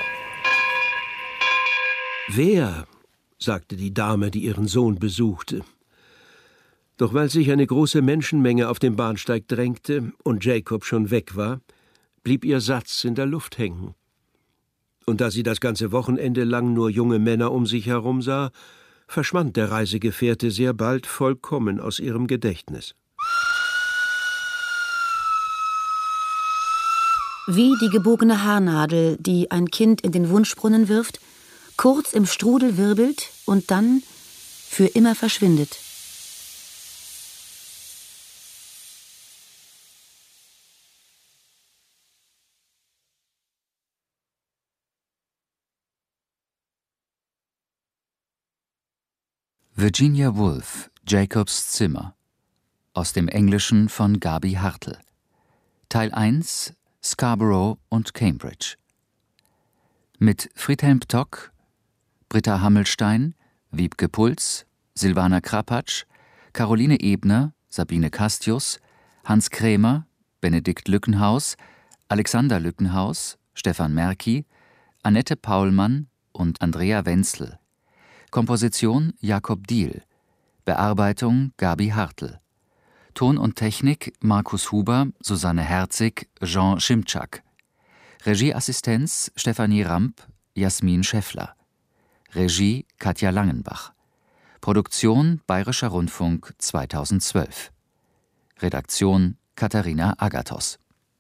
Wer? Sagte die Dame, die ihren Sohn besuchte. Doch weil sich eine große Menschenmenge auf dem Bahnsteig drängte und Jacob schon weg war, blieb ihr Satz in der Luft hängen. Und da sie das ganze Wochenende lang nur junge Männer um sich herum sah, verschwand der Reisegefährte sehr bald vollkommen aus ihrem Gedächtnis. Wie die gebogene Haarnadel, die ein Kind in den Wunschbrunnen wirft, kurz im Strudel wirbelt und dann für immer verschwindet. Virginia Woolf, Jacobs Zimmer. Aus dem Englischen von Gaby Hartl. Teil eins, Scarborough und Cambridge. Mit Friedhelm Ptock, Britta Hammelstein, Wiebke Puls, Silvana Krapatsch, Caroline Ebner, Sabine Castius, Hans Krämer, Benedikt Lückenhaus, Alexander Lückenhaus, Stefan Merki, Annette Paulmann und Andrea Wenzel. Komposition Jakob Diehl. Bearbeitung Gaby Hartl. Ton und Technik Markus Huber, Susanne Herzig, Jean Schimczak. Regieassistenz Stefanie Ramp, Jasmin Schäffler. Regie Katja Langenbach. Produktion Bayerischer Rundfunk zweitausendzwölf. Redaktion Katharina Agathos.